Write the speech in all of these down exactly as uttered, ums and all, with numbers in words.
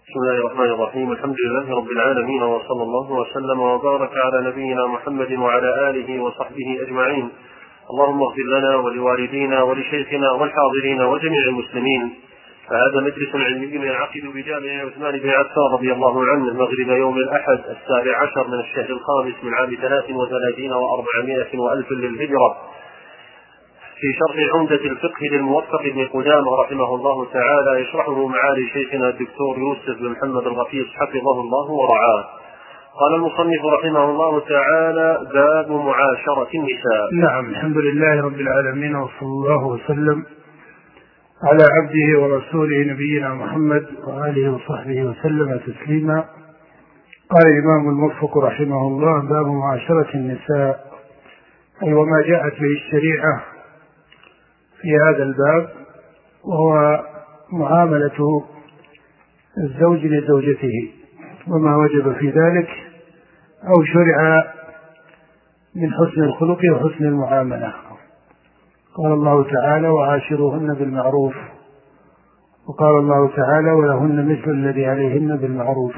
بسم الله الرحمن الرحيم. الحمد لله رب العالمين، وصلى الله وسلم وبارك على نبينا محمد وعلى آله وصحبه أجمعين. اللهم اغفر لنا ولوالدينا ولشيخنا والحاضرين وجميع المسلمين. فهذا مجلس علمي ينعقد بجامع عثمان بن عفان رضي الله عنه مغرب يوم الأحد السابع عشر من الشهر الخامس من عام ثلاث وثلاثين وأربعمائة وألف للهجرة، في شرح عمدة الفقه للموفق بن قدامة رحمه الله تعالى، يشرحه معالي شيخنا الدكتور يوسف بن محمد الغفيص حفظه الله ورعاه. قال المصنف رحمه الله تعالى: باب معاشرة النساء. نعم، الحمد لله رب العالمين، وصلى الله وسلم على عبده ورسوله نبينا محمد وآله وصحبه وسلم تسليما. قال الإمام الموفق رحمه الله: باب معاشرة النساء، أي وما جاءت به الشريعة في هذا الباب، وهو معاملة الزوج لزوجته وما وجب في ذلك أو شرع من حسن الخلق وحسن المعاملة. قال الله تعالى: وعاشروهن بالمعروف، وقال الله تعالى: ولهن مثل الذي عليهن بالمعروف.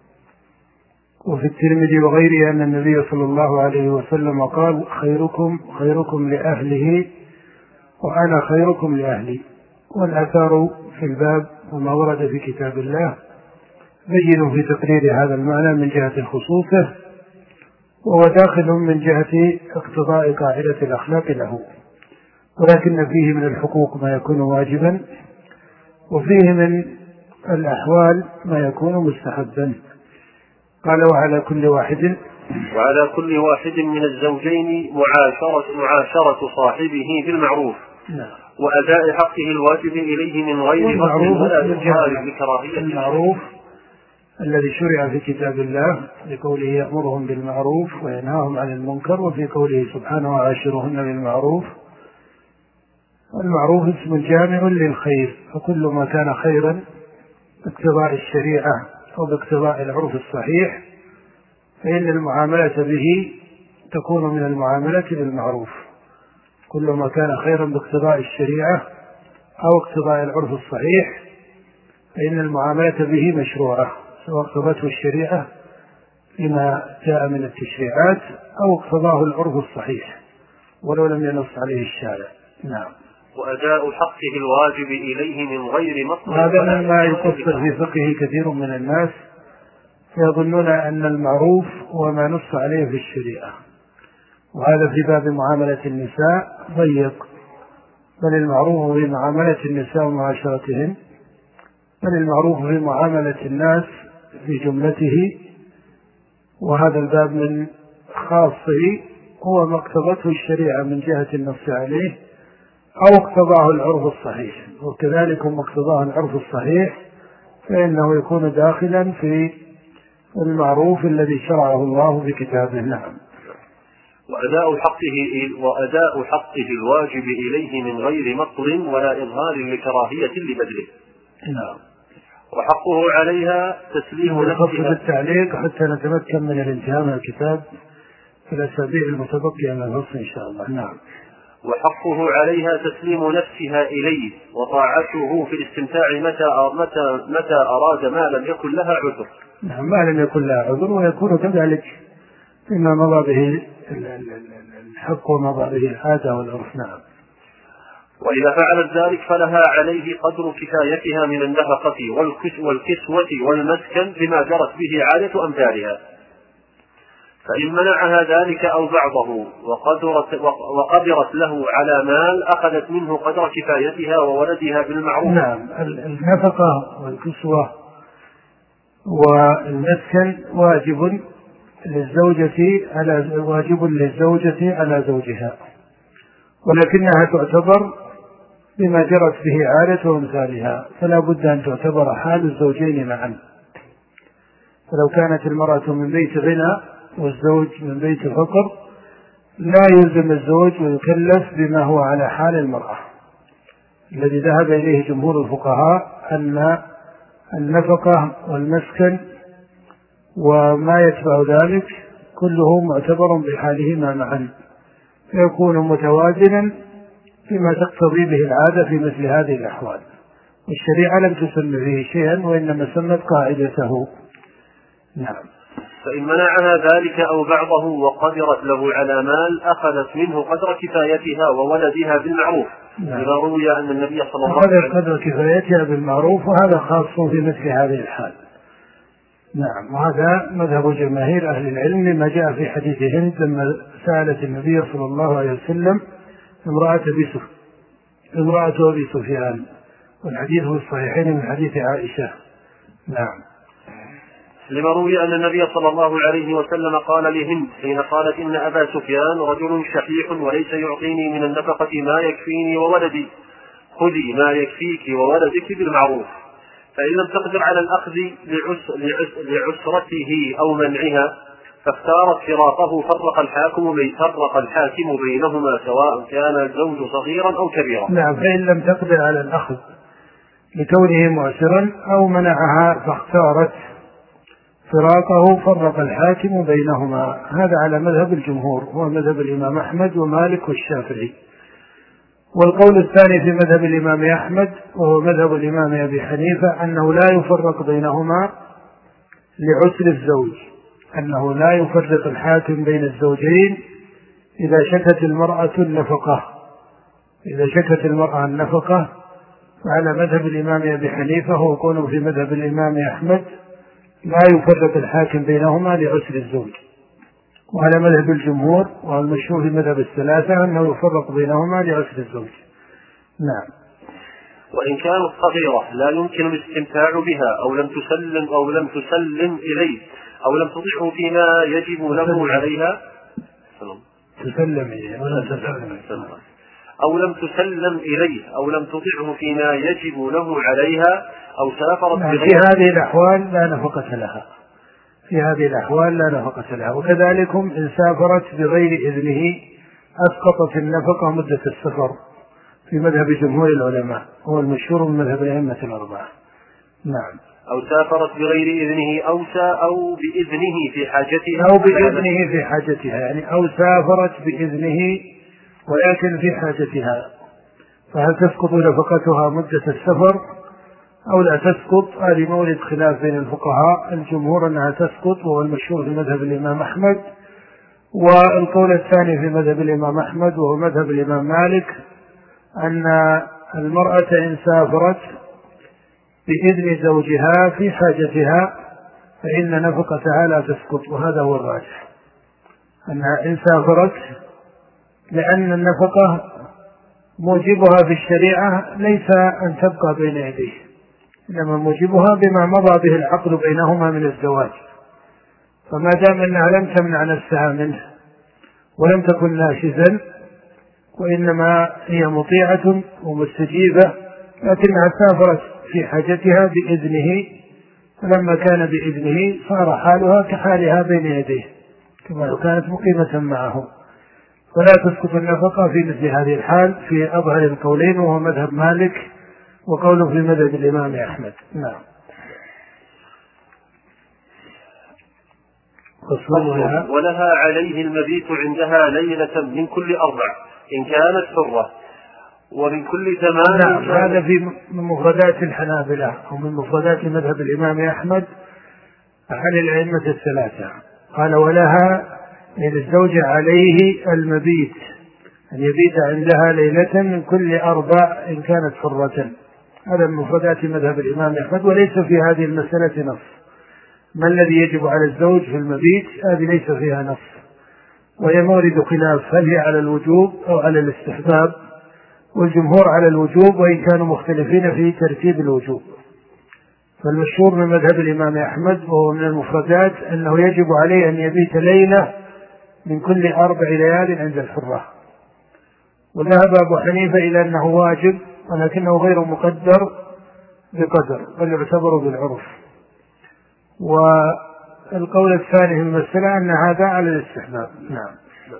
وفي الترمذي وغيره أن النبي صلى الله عليه وسلم قال: خيركم خيركم لأهله وأنا خيركم لأهلي. والآثار في الباب وما ورد في كتاب الله بين في تقرير هذا المعنى من جهة خصوصه، وهو داخل من جهة اقتضاء قاعدة الأخلاق له، ولكن فيه من الحقوق ما يكون واجبا، وفيه من الأحوال ما يكون مستحبا. قال: وعلى كل واحد وعلى كل واحد من الزوجين معاشرة معاشرة صاحبه بالمعروف، نعم. وأداء حقه الواجب إليه من غير المعروف ولا إظهار بكراهية. المعروف الذي شرع في كتاب الله بقوله: يأمرهم بالمعروف وينهاهم عن المنكر، وفي قوله سبحانه: وعاشرهن بالمعروف. المعروف اسم جامع للخير، فكل ما كان خيرا باقتضاء الشريعة أو باقتضاء العرف الصحيح فإن المعاملة به تكون من المعاملة بالمعروف. كل ما كان خيرا باقتضاء الشريعة أو اقتضاء العرف الصحيح فإن المعاملة به مشروعة، سواء اقتضته الشريعة فيما جاء من التشريعات أو اقتضاه العرف الصحيح ولو لم ينص عليه الشارع. نعم. وأداء حقه الواجب إليه من غير مطلب. هذا مما يقصر في فقه كثير من الناس، فيظنون أن المعروف هو ما نص عليه في الشريعة، وهذا في باب معاملة النساء ضيق، بل المعروف في معاملة النساء ومعاشرتهن، بل المعروف في معاملة الناس في جملته. وهذا الباب من خاصه هو ما اقتضته الشريعة من جهة النص عليه أو اقتضاه العرف الصحيح، وكذلك ما اقتضاه العرف الصحيح فإنه يكون داخلا في المعروف الذي شرعه الله في كتابه. نعم. وأداء حقه وأداء حقه الواجب إليه من غير مطل ولا إظهار لكراهية لبذله. نعم. وحقه عليها تسليم نفسها. التعليق حتى نتمكن من الانتهاء من الكتاب في الأسابيع المتبقية من الفصل إن شاء الله. نعم. وحقه عليها تسليم نفسها إليه وطاعته في الاستمتاع متى متى متى أراد ما لم يكن لها عذر. نعم، ما لم يكن لها عذر، ويكون كذلك فيما مضى به الحق ومضى به العادة والعرف. نعم. وإذا فعلت ذلك فلها عليه قدر كفايتها من النفقة والكسوة والمسكن بما جرت به عادة أمثالها. فإن منعها ذلك أو بعضه وقدرت, وقدرت له على مال أخذت منه قدر كفايتها وولدها بالمعروف. نعم. النفقة والكسوة والمسكن واجب للزوجة على واجب للزوجة على زوجها، ولكنها تعتبر بما جرت به عادة وامثالها، فلا بد أن تعتبر حال الزوجين معا. فلو كانت المرأة من بيت غنى والزوج من بيت فقر لا يلزم الزوج ويكلف بما هو على حال المرأة. الذي ذهب إليه جمهور الفقهاء أن النفقة والمسكن وما يتبع ذلك كله معتبر بحالهما معا، فيكون متوازنا فيما تقتضي به العادة في مثل هذه الأحوال. والشريعة لم تسن فيه شيئا وإنما سمت قاعدته. نعم. فإن منعها ذلك أو بعضه وقدرت له على مال أخذت منه قدر كفايتها وولدها بالمعروف. نعم. إذا روي أن النبي صلى الله عليه وسلم قدر كفايتها بالمعروف، وهذا خاص في مثل هذه الحال. نعم. وهذا مذهب جماهير أهل العلم لما جاء في حديث هند لما سألت النبي صلى الله عليه وسلم امرأة أبي امرأة أبي سفيان، والحديث في الصحيحين من حديث عائشة. نعم. لما روي أن النبي صلى الله عليه وسلم قال لهند حين قالت إن أبا سفيان رجل شحيح وليس يعطيني من النفقة ما يكفيني وولدي، خذي ما يكفيك وولدك بالمعروف. فإن لم تقدر على الأخذ لعسرته أو منعها فاختارت فراقه فرق الحاكم فرق الحاكم بينهما سواء كان الزوج صغيرا أو كبيرا. نعم. فإن لم تقدر على الأخذ لكونه معسرا أو منعها فاختارت فراقه فرق الحاكم بينهما. هذا على مذهب الجمهور، هو مذهب الإمام أحمد ومالك والشافعي. والقول الثاني في مذهب الإمام أحمد وهو مذهب الإمام أبي حنيفة أنه لا يفرق بينهما لعسر الزوج، أنه لا يفرق الحاكم بين الزوجين إذا شكت المرأة النفقة. إذا شكت المرأة النفقة فعلى مذهب الإمام أبي حنيفة هو قوله في مذهب الإمام أحمد لا يفرق الحاكم بينهما لعسر الزوج. وعلى مذهب الجمهور والمشهور في مذهب الثلاثة أنه يفرق بينهما لعسر الزوج. نعم. وإن كانت صغيرة لا يمكن الاستمتاع بها أو لم تسلم أو لم تسلم إليه أو لم تطيعه فيما يجب له عليها تسلم إليه ولا تسلم أو لم تسلم إليه أو لم تطيعه فيما يجب له عليها أو سافرت بغير. في هذه الأحوال لا نفقة لها، في هذه الأحوال لا نفقة لها. وكذلك إن سافرت بغير إذنه أسقطت النفقة مدة السفر في مذهب جمهور العلماء، هو المشهور من مذهب الأئمة الأربعة. نعم. أو سافرت بغير إذنه أو أو بإذنه في حاجتها أو بإذنه في حاجتها، يعني أو سافرت بإذنه ولكن في حاجتها، فهل تسقط نفقتها مدة السفر أو لا تسقط؟ هذه مورد خلاف بين الفقهاء. الجمهور أنها تسقط وهو المشهور في مذهب الإمام أحمد، والقول الثاني في مذهب الإمام أحمد وهو مذهب الإمام مالك أن المرأة إن سافرت بإذن زوجها في حاجتها فإن نفقتها لا تسقط، وهذا هو الراجح، أنها إن سافرت لأن النفقة موجبها في الشريعة ليس أن تبقى بين يديه، إنما موجبها بما مضى به العقد بينهما من الزواج. فما دام أنها لم تمنع نفسها منه ولم تكن ناشزا وإنما هي مطيعة ومستجيبة، لكنها سافرت في حاجتها بإذنه، فلما كان بإذنه صار حالها كحالها بين يديه كما لو كانت مقيمة معه، فلا تسقط النفقة في مثل هذه الحال في أظهر القولين وهو مذهب مالك وقوله في مذهب الإمام أحمد. نعم. ولها عليه المبيت عندها ليلة من كل أربع إن كانت حرة ومن كل ثمان. نعم. هذا في مفردات الحنابلة أو من مفردات مذهب الإمام أحمد عن الأئمة الثلاثة. قال ولها للزوج عليه المبيت أن يبيت عندها ليلة من كل أربع إن كانت حرة. هذا من مفردات مذهب الإمام أحمد، وليس في هذه المسألة نص. ما الذي يجب على الزوج في المبيت هذه ليس فيها نص، وهي مورد خلاف هل هي على الوجوب أو على الاستحباب، والجمهور على الوجوب وإن كانوا مختلفين في ترتيب الوجوب. فالمشهور من مذهب الإمام أحمد وهو من المفردات أنه يجب عليه أن يبيت ليلة من كل أربع ليال عند الحرة. وذهب أبو حنيفة إلى أنه واجب ولكنه غير مقدر بقدر بل يعتبر بالعرف. والقول الثاني في المسألة أن هذا على الاستحباب. نعم.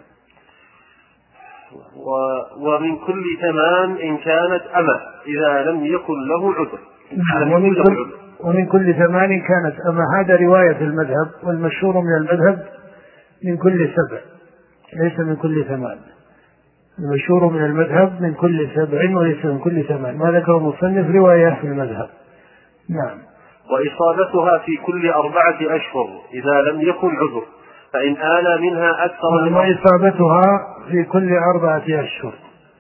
ومن كل ثمان إن كانت أمة إذا لم يكن له عذر. نعم. ومن كل, ومن كل ثمان كانت أمة، هذا رواية المذهب، والمشهور من المذهب من كل سبع ليس من كل ثمان. المشهور من المذهب من كل سبع وليس من كل ثمان، ما ذكر المصنف رواية في المذهب. نعم. وإصابتها في كل أربعة أشهر إذا لم يكن عذر، فإن آل منها أكثر من وإصابتها في كل أربعة أشهر،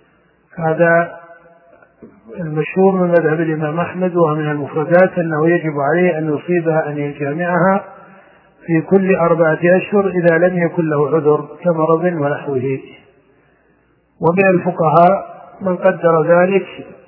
هذا المشهور من مذهب الإمام أحمد، ومن المفردات أنه يجب عليه أن يصيبها أن يجامعها في كل أربعة أشهر إذا لم يكن له عذر كمرض ونحوه. ومن الفقهاء من قدر ذلك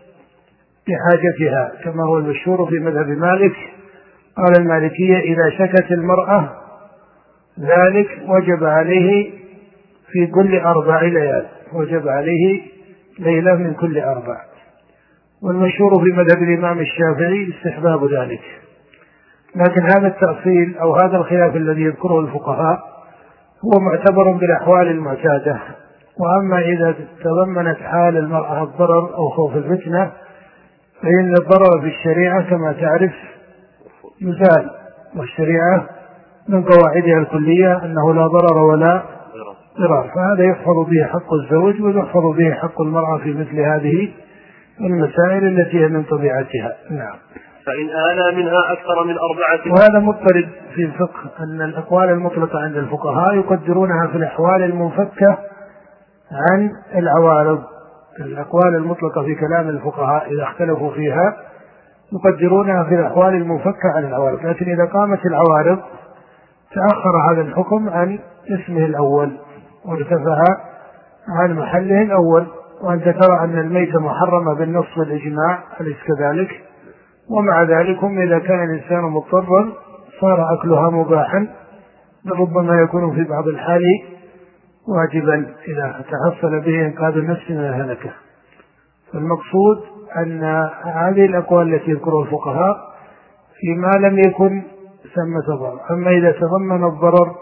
بحاجتها كما هو المشهور في مذهب مالك. قال المالكية إذا شكت المرأة ذلك وجب عليه في كل أربع ليال، وجب عليه ليلة من كل أربع. والمشهور في مذهب الإمام الشافعي استحباب ذلك. لكن هذا التأصيل أو هذا الخلاف الذي يذكره الفقهاء هو معتبر بالأحوال المعتادة. وأما إذا تضمنت حال المرأة الضرر أو خوف الفتنة فإن الضرر في الشريعة كما تعرف يزال، والشريعة من قواعدها الكلية أنه لا ضرر ولا ضرار، فهذا يحفظ به حق الزوج ويحفظ به حق المرأة في مثل هذه المسائل التي هي من طبيعتها. نعم. فإن آل منها أكثر من أربعة. وهذا مضطرد في الفقه أن الأقوال المطلقة عند الفقهاء يقدرونها في الأحوال المنفكة عن العوارض. الأقوال المطلقة في كلام الفقهاء إذا اختلفوا فيها يقدرونها في الأحوال المنفكة عن العوارض، لكن إذا قامت العوارض تأخر هذا الحكم عن اسمه الأول وارتفع عن محله الأول. وأنت ترى أن الميتة محرمة بالنص والإجماع أليس كذلك؟ ومع ذلك إذا كان الإنسان مضطرا صار أكلها مباحا، ربما يكون في بعض الحال واجبا إذا تحصل به إنقاذ النفس من الهلكة. فالمقصود أن هذه الأقوال التي يذكرها الفقهاء فيما لم يكن ثمة ضرر. أما إذا تضمن الضرر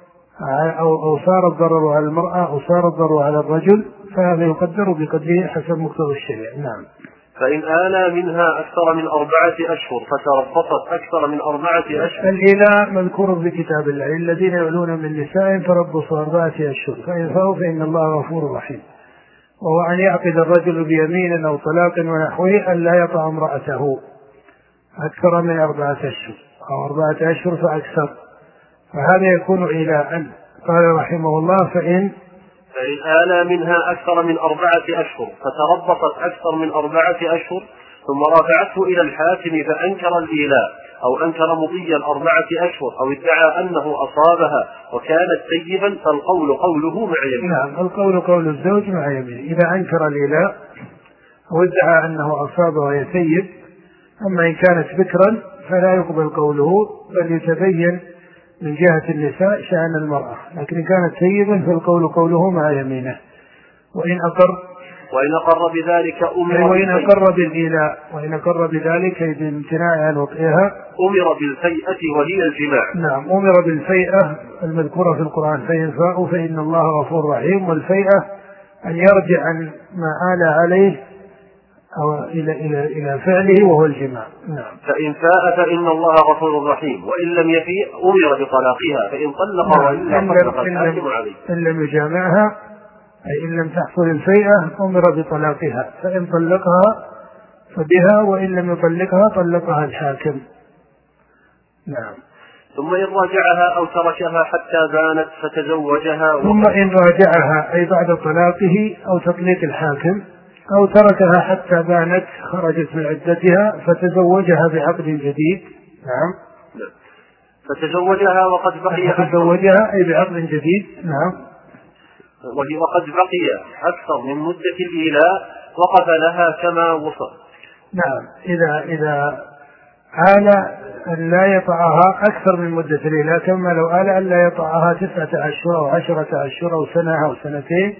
أو صار الضرر على المرأة أو صار الضرر على الرجل فهذا يقدر بقدره حسب مقتضى الشريعة. نعم. فإن آل منها أكثر من أربعة أشهر فتربصت أكثر من أربعة أشهر. الإيلاء مذكور في كتاب الله الذين يعلون من نساء تربصوا أربعة أشهر فإن فاءوا فإن الله غفور رحيم. وهو أن يعقد الرجل بيمين أو طلاق ونحوه أن لا يطع امرأته أكثر من أربعة أشهر أو أربعة أشهر فأكثر، فهذا يكون إيلاء. قال رحمه الله فإن فإن آل منها أكثر من أربعة أشهر فتربصت أكثر من أربعة أشهر ثم رافعته إلى الحاكم فأنكر الإيلاء أو أنكر مضي الأربعة أشهر أو ادعى أنه أصابها وكانت سيبا فالقول قوله مع يمينه. نعم، القول قول الزوج مع يمينه إذا أنكر الإيلاء أو ادعى أنه أصابها وهي سيب. أما إن كانت بكرا فلا يقبل قوله بل يتبين من جهة النساء شأن المرأة، لكن إن كانت سيبا فالقول قوله مع يمينه. وإن أقر وإن أقر بذلك أمر وإن أقر بالإيلاء وإن أقر بذلك بامتناع عن وطئها أمر بالفيئة وهي الجماع. نعم، أمر بالفيئة المذكورة في القرآن فإن فاءوا فإن الله غفور رحيم. والفيئة أن يرجع عن ما آل عليه أو إلى إلى إلى فعله وهو الجماع. نعم. فإن فاء فإن الله غفور رحيم وإن لم يفيء أمر بطلاقها فإن طلق وإلا طلق الحاكم عليه. إن لم يجامعها أي إن لم تحصل الفيئة أمر بطلاقها، فإن طلقها فبها وإن لم يطلقها طلقها الحاكم. نعم. ثم إن راجعها أو تركها حتى بانت فتزوجها. ثم إن راجعها أي بعد طلاقه أو تطليق الحاكم أو تركها حتى بانت خرجت من عدتها فتزوجها بعقد جديد. نعم. فتزوجها وقد بقي فتزوجها أي بعقد جديد. نعم. وهي وقد بقي أكثر من مدة الإيلاء وقف لها كما وصف. نعم. إذا إذا آل أن لا يطعها أكثر من مدة الإيلاء كما لو آل أن لا يطعها تسعة أشهر أو عشرة أشهر أو سنة أو سنتين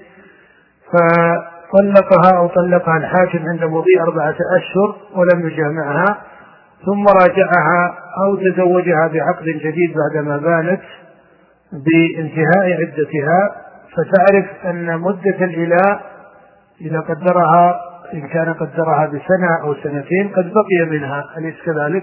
فطلقها أو طلقها الحاكم عند مضي أربعة أشهر ولم يجامعها ثم راجعها أو تزوجها بعقد جديد بعدما بانت بانتهاء عدتها، فتعرف أن مدة الإيلاء إذا قدرها إن كان قدرها بسنة أو سنتين قد بقي منها أليس كذلك؟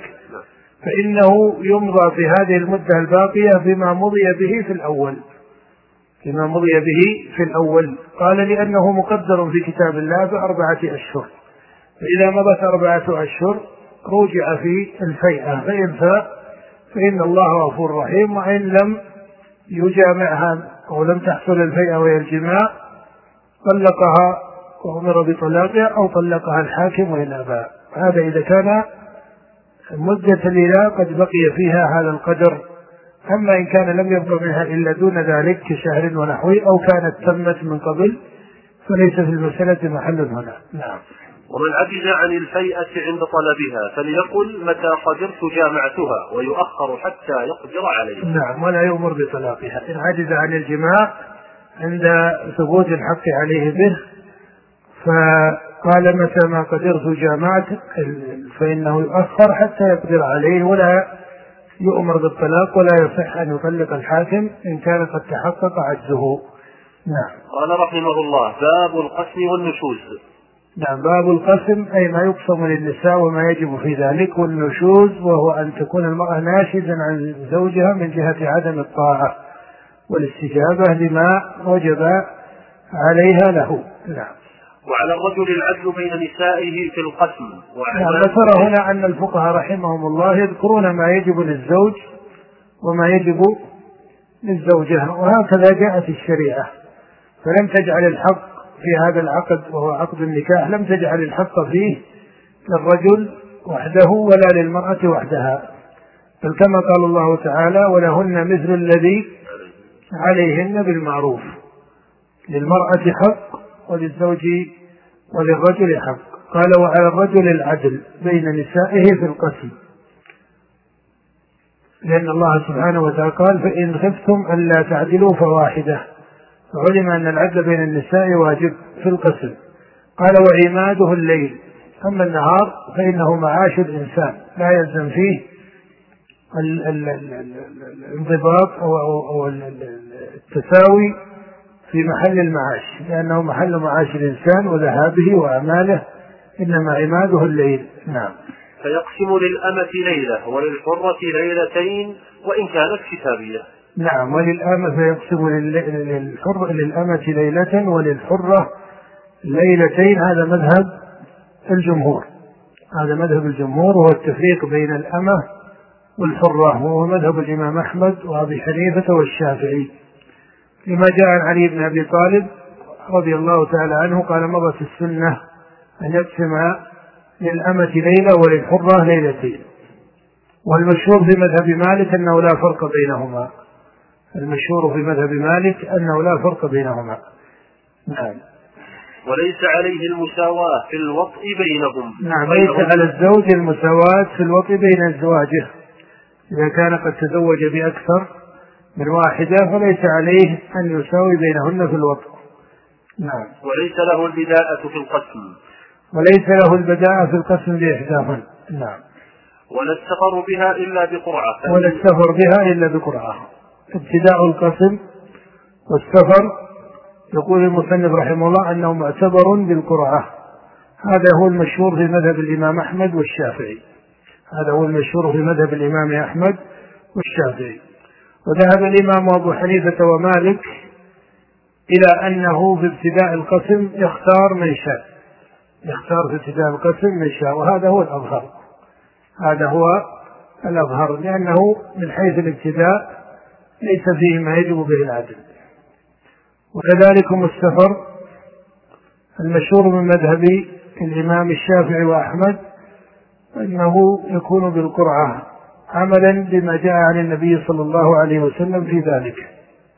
فإنه يمضى في هذه المدة الباقية بما مضي به في الأول. لما مضي به في الأول. قال لأنه مقدر في كتاب الله بأربعة أشهر، فإذا مضت أربعة أشهر رجع في الفيئة، فإن فاء فإن الله غفور رحيم، وإن لم يجامعها أو لم تحصل الفيئة وهي الجماع طلقها وأمر بطلاقها أو طلقها الحاكم وإن أبى. هذا إذا كان مدة الإله قد بقي فيها هذا القدر. أما إن كان لم يبقى منها إلا دون ذلك كشهر ونحوه أو كانت تمت من قبل فليس في المسألة محل هنا. نعم. ومن عجز عن الفيئة عند طلبها فليقل متى قدرت جامعتها، ويؤخر حتى يقدر عليها. نعم، ولا يؤمر بطلاقها. إن عجز عن الجماع عند ثبوت الحق عليه به فقال متى ما قدرت جامعت فإنه يؤخر حتى يقدر عليه، ولا يؤمر بالطلاق، ولا يصح أن يطلق الحاكم إن كان قد تحقق عجزه. نعم. قال رحمه الله: باب القسم والنشوز. نعم، باب القسم أي ما يقسم للنساء وما يجب في ذلك، والنشوز وهو أن تكون المرأة ناشزا عن زوجها من جهة عدم الطاعة والاستجابة لما وجب عليها له. نعم. وعلى الرجل العدل بين نسائه في القسم. نعم. ذكر هنا أن الفقهاء رحمهم الله يذكرون ما يجب للزوج وما يجب للزوجة، وهكذا جاءت الشريعة، فلم تجعل الحق في هذا العقد وهو عقد النكاح، لم تجعل الحق فيه للرجل وحده ولا للمرأة وحدها، بل كما قال الله تعالى: ولهن مثل الذي عليهن بالمعروف. للمرأة حق وللزوج وللرجل حق. قال: وعلى الرجل العدل بين نسائه في القسم، لأن الله سبحانه وتعالى قال: فإن خفتم ألا تعدلوا فواحدة، فعلم أن العدل بين النساء واجب في القسم. قال: وعماده الليل، أما النهار فإنه معاش الإنسان لا يلزم فيه الانضباط أو التساوي في محل المعاش، لأنه محل معاش الإنسان وذهابه وأعماله، إنما عماده الليل. نعم. فيقسم للأمة ليلة وللحرة ليلتين وإن كانت كتابية. نعم. وللأمة فيقسم للحر للأمة ليلة وللحرة ليلتين. هذا مذهب الجمهور، هذا مذهب الجمهور، وهو التفريق بين الأمة والحرة، وهو مذهب الإمام أحمد وأبي حنيفة والشافعي، لما جاء عن علي بن أبي طالب رضي الله تعالى عنه قال: مضت السنة أن يقسم للأمة ليلة وللحرة ليلتين. والمشهور في مذهب مالك أنه لا فرق بينهما، المشهور في مذهب مالك أنه لا فرق بينهما. نعم. وليس عليه المساواة في الوطء بينهم. نعم، ليس على الزوج المساواة في الوطء بين أزواجه، إذا كان قد تزوج بأكثر من واحدة فليس عليه أن يساوي بينهن في الوطء. نعم. وليس له البداءة في القسم. وليس له البداءة في القسم بإحداهن. نعم. ولا السفر بها إلا بقرعة. ولا السفر بها إلا بقرعة. ابتداء القسم والسفر يقول المصنف رحمه الله أنه معتبر بالقرعة. هذا هو المشهور في مذهب الإمام أحمد والشافعي، هذا هو المشهور في مذهب الإمام أحمد والشافعي. وذهب الإمام أبو حنيفة ومالك إلى أنه في ابتداء القسم يختار من شاء، يختار في ابتداء القسم من شاء، وهذا هو الأظهر، هذا هو الأظهر، لأنه من حيث الابتداء ليس فيه ما يجب به العدل. وكذلك السفر المشهور من مذهب الإمام الشافعي وأحمد أنه يكون بالقرعة، عملا بما جاء عن النبي صلى الله عليه وسلم في ذلك،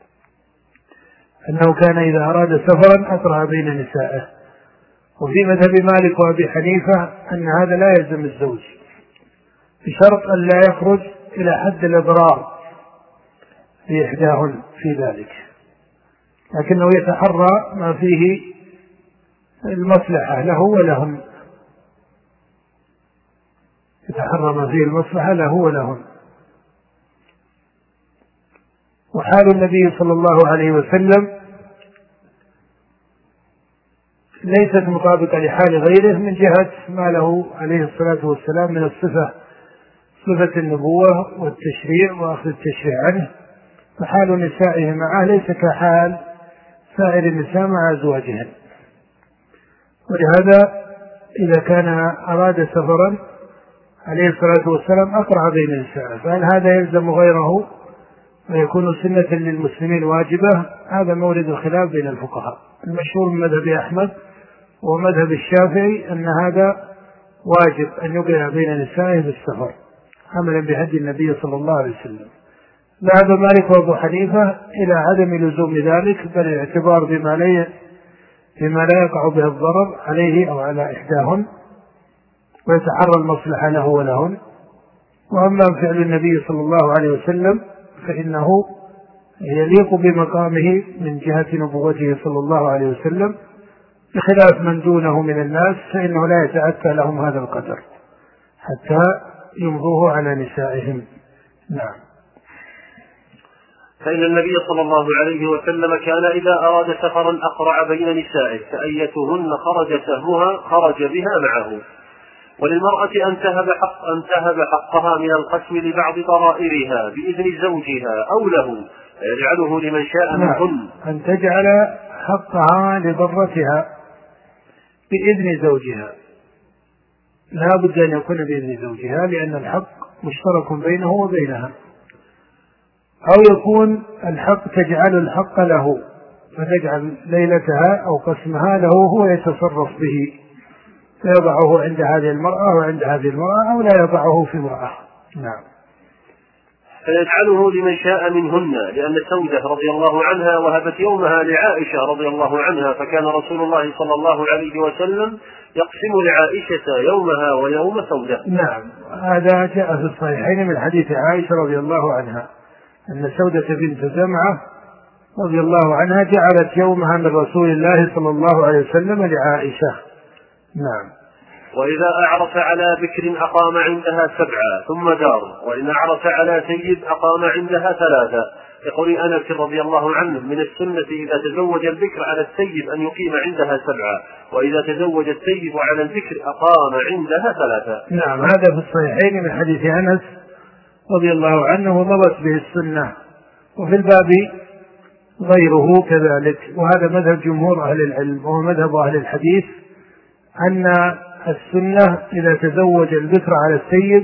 أنه كان إذا أراد سفرا أقرع بين نسائه. وفي مذهب مالك وأبي حنيفة أن هذا لا يلزم الزوج، بشرط أن لا يخرج إلى حد الإضرار في إحداهن في ذلك، لكنه يتحرى ما فيه المصلحة له ولهن، يتحرى ما فيه المصلحة له ولهن. وحال النبي صلى الله عليه وسلم ليست مطابقة لحال غيره من جهة ما له عليه الصلاة والسلام من الصفة، صفة النبوة والتشريع وأخذ التشريع عنه، فحال نسائه معه ليس كحال سائر النساء مع أزواجهن. ولهذا إذا كان أراد سفرا عليه الصلاة والسلام أقرع بين النساء، فهل هذا يلزم غيره ويكون سنة للمسلمين واجبة؟ هذا مورد الخلاف بين الفقهاء. المشهور من مذهب أحمد ومذهب الشافعي أن هذا واجب أن يقرع بين نسائه بالسفر عملا بهدي النبي صلى الله عليه وسلم. ذهب مالك وأبو حنيفة إلى عدم لزوم ذلك، بل الاعتبار بما لا بما لا يقع به الضرر عليه أو على إحداهن ويتحرى المصلحة له ولهن. وأما فعل النبي صلى الله عليه وسلم فإنه يليق بمقامه من جهة نبوته صلى الله عليه وسلم، بخلاف من دونه من الناس فإنه لا يتأتى لهم هذا القدر حتى يمضوه على نسائهم. نعم. فإن النبي صلى الله عليه وسلم كان إذا أراد سفرا أقرع بين نسائه، فأيتهن خرج سهمها خرج بها معه. وللمرأة أن تهب حق أن تهب حقها من القسم لبعض ضرائرها بإذن زوجها أو له، يجعله لمن شاء منهن. أن تجعل حقها لضرتها بإذن زوجها، لا بد أن يكون بإذن زوجها، لأن الحق مشترك بينه وبينها. أو يكون الحق تجعل الحق له، فتجعل ليلتها أو قسمها له هو يتصرف به، فيضعه عند هذه المرأة وعند هذه المرأة، أو لا يضعه في امرأة. نعم. فيجعله لمن شاء منهن، لأن سودة رضي الله عنها وهبت يومها لعائشة رضي الله عنها، فكان رسول الله صلى الله عليه وسلم يقسم لعائشة يومها ويوم سودة. نعم، هذا جاء في الصحيحين من حديث عائشة رضي الله عنها أن سودة بنت زمعة رضي الله عنها جعلت يومها من رسول الله صلى الله عليه وسلم لعائشة. نعم. وإذا أعرف على بكر أقام عندها سبعة ثم دار، وإن أعرف على سيد أقام عندها ثلاثة، يقول أنس رضي الله عنه من السنة إذا تزوج البكر على السيد أن يقيم عندها سبعة، وإذا تزوج السيد على البكر أقام عندها ثلاثة. نعم، هذا في الصحيحين من حديث أنس رضي الله عنه وضبط به السنة، وفي الباب غيره كذلك. وهذا مذهب جمهور أهل العلم وهو مذهب أهل الحديث، أن السنة إذا تزوج البكر على السيد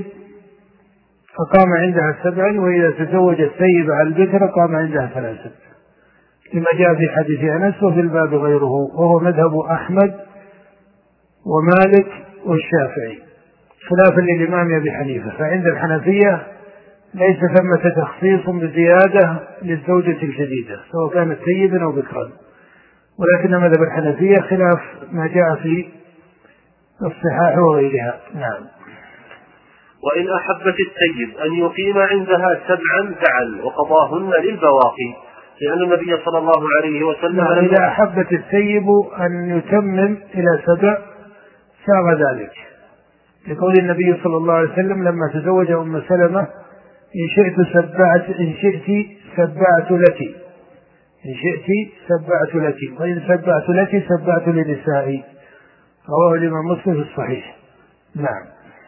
فقام عندها سبعا، وإذا تزوج السيد على البكر قام عندها ثلاثة، لما جاء في حديث أنس. وفي الباب غيره، وهو مذهب أحمد ومالك والشافعي، خلافا للإمام أبي حنيفة. فعند الحنفية ليس ثمة تخصيص بزيادة للزوجة الجديدة سواء كانت سيدا أو بكرا، ولكن مذهب الحنفية خلاف ما جاء في الصحاح وغيرها. نعم. وإن أحبت السيد أن يقيم عندها سبعا فعل وقضاهن للبواقي، لأن النبي صلى الله عليه وسلم نعم. إذا أحبت السيد أن يتمم إلى سبع ساغ ذلك، لقول النبي صلى الله عليه وسلم لما تزوج أم سلمة: إن شئت سبعت إن شئت سبعت لك إن شئت سبعت لك وإن سبعت لك سبعت لنسائي. رواه الإمام مسلم في الصحيح. نعم.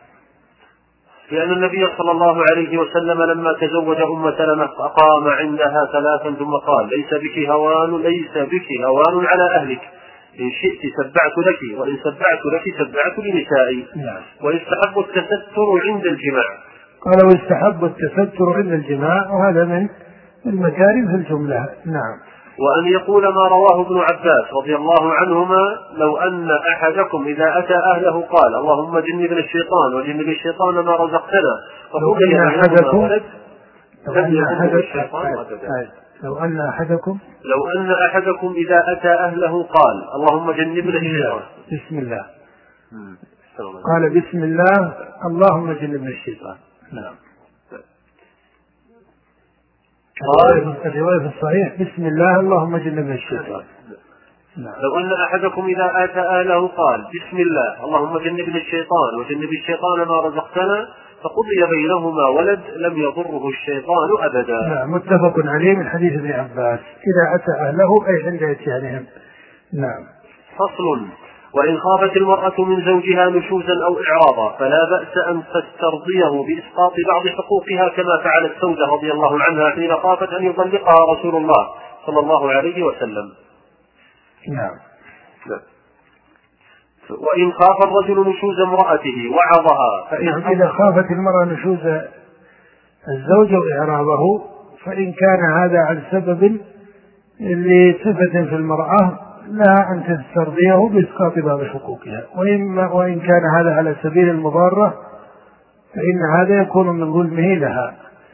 لأن النبي صلى الله عليه وسلم لما تزوج أم سلمة أقام عندها ثلاثا ثم قال: ليس بك هوان ليس بك هوان على أهلك، إن شئت سبعت لك وإن سبعت لك سبعت لنسائي. نعم. ويستحب التستر عند الجماع. قال: ويستحب التستر عند الجماع، وهذا من المكارم في الجملة. نعم. وأن يقول ما رواه ابن عباس رضي الله عنهما: لو أن أحدكم إذا أتى أهله قال: اللهم جنبنا الشيطان وجنب الشيطان ما رزقتنا، لو أن أحدكم ولد لو أن أحدكم لو أن أحدكم إذا أتى أهله قال: اللهم جنبنا الشيطان. بسم الله. قال: بسم الله اللهم جنبنا الشيطان. نعم. الرواية في الصحيح: بسم الله اللهم جنبنا الشيطان. لو أن أحدكم إذا آتى أهله قال: بسم الله اللهم جنبنا الشيطان وجنب الشيطان ما رزقتنا، فقضي بينهما ولد لم يضره الشيطان أبدا. نعم. متفق عليه من حديث ابن عباس: إذا أتى أهله أي عند إتيانهم. نعم. فصل: وإن خافت المرأة من زوجها نشوزا أو إعراضا فلا بأس أن تسترضيه بإسقاط بعض حقوقها، كما فعلت سودة رضي الله عنها حين خافت أن يطلقها رسول الله صلى الله عليه وسلم. نعم. وإن خاف الرجل نشوز امرأته وعظها فإن إذا خافت المرأة نشوز الزوج وإعراضه فإن كان هذا عن سبب لصفة في المرأة لها أن تسترضيه بإسقاط بعض حقوقها، وإن كان هذا على سبيل المضارة فإن هذا يكون من ظلمه لها.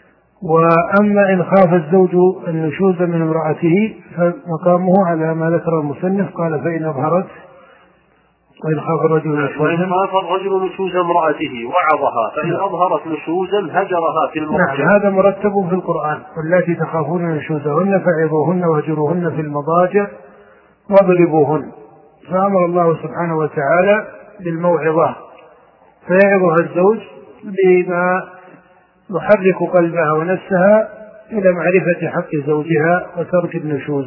وأما إن خاف الزوج النشوز من امرأته فمقامه على ما ذكر المصنف، قال فإن أظهرت وإن خاف الرجل وإن خاف الرجل نشوز امرأته وعظها فإن أظهرت نشوزا هجرها في المضاجع. نعم، هذا مرتب في القرآن، واللاتي تخافون نشوزهن فعظوهن واهجروهن في المضاجع واضربوهن. فأمر الله سبحانه وتعالى بالموعظة، فيعظها الزوج بما يحرك قلبها ونفسها إلى معرفة حق زوجها وترك النشوز.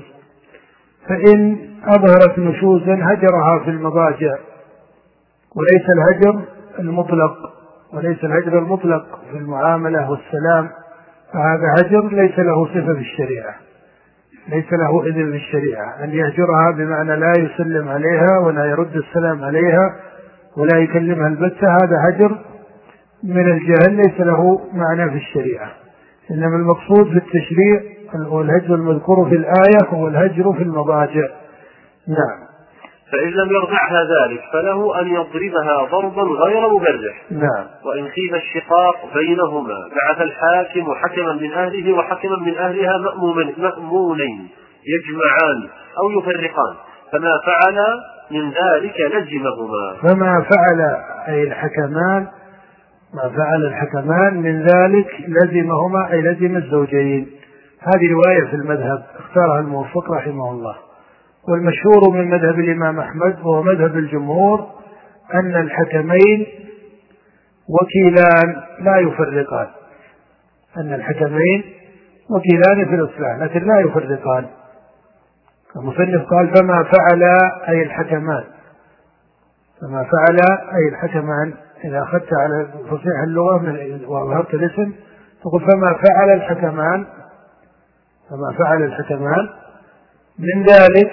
فإن أظهرت نشوزا هجرها في المضاجع، وليس الهجر المطلق وليس الهجر المطلق في المعاملة والسلام، فهذا هجر ليس له صفة في الشريعة، ليس له إذن في الشريعة أن يهجرها بمعنى لا يسلم عليها ولا يرد السلام عليها ولا يكلمها البتة، هذا هجر من الجهل ليس له معنى في الشريعة. إنما المقصود في التشريع والهجر المذكور في الآية هو الهجر في المضاجع. نعم. فإن لم يرضعها ذلك فله أن يضربها ضربا غير مبرح. نعم. وإن خيف الشقاق بينهما بعث الحاكم حكما من أهله وحكما من أهلها مأمونين يجمعان أو يفرقان، فما فعل من ذلك لزمهما. فما فعل أي الحكمان ما فعل الحكمان من ذلك لزمهما أي لزم الزوجين. هذه رواية في المذهب اختارها الموفق رحمه الله، والمشهور من مذهب الإمام أحمد وهو مذهب الجمهور أن الحكمين وكيلان لا يفرقان، أن الحكمين وكيلان في الإصلاح لكن لا يفرقان. المصنف قال فما فعل أي الحكمان، فما فعل أي الحكمان إذا أخذت على فصيح اللغة وأظهرت الاسم تقول فما فعل الحكمان، فما فعل الحكمان من ذلك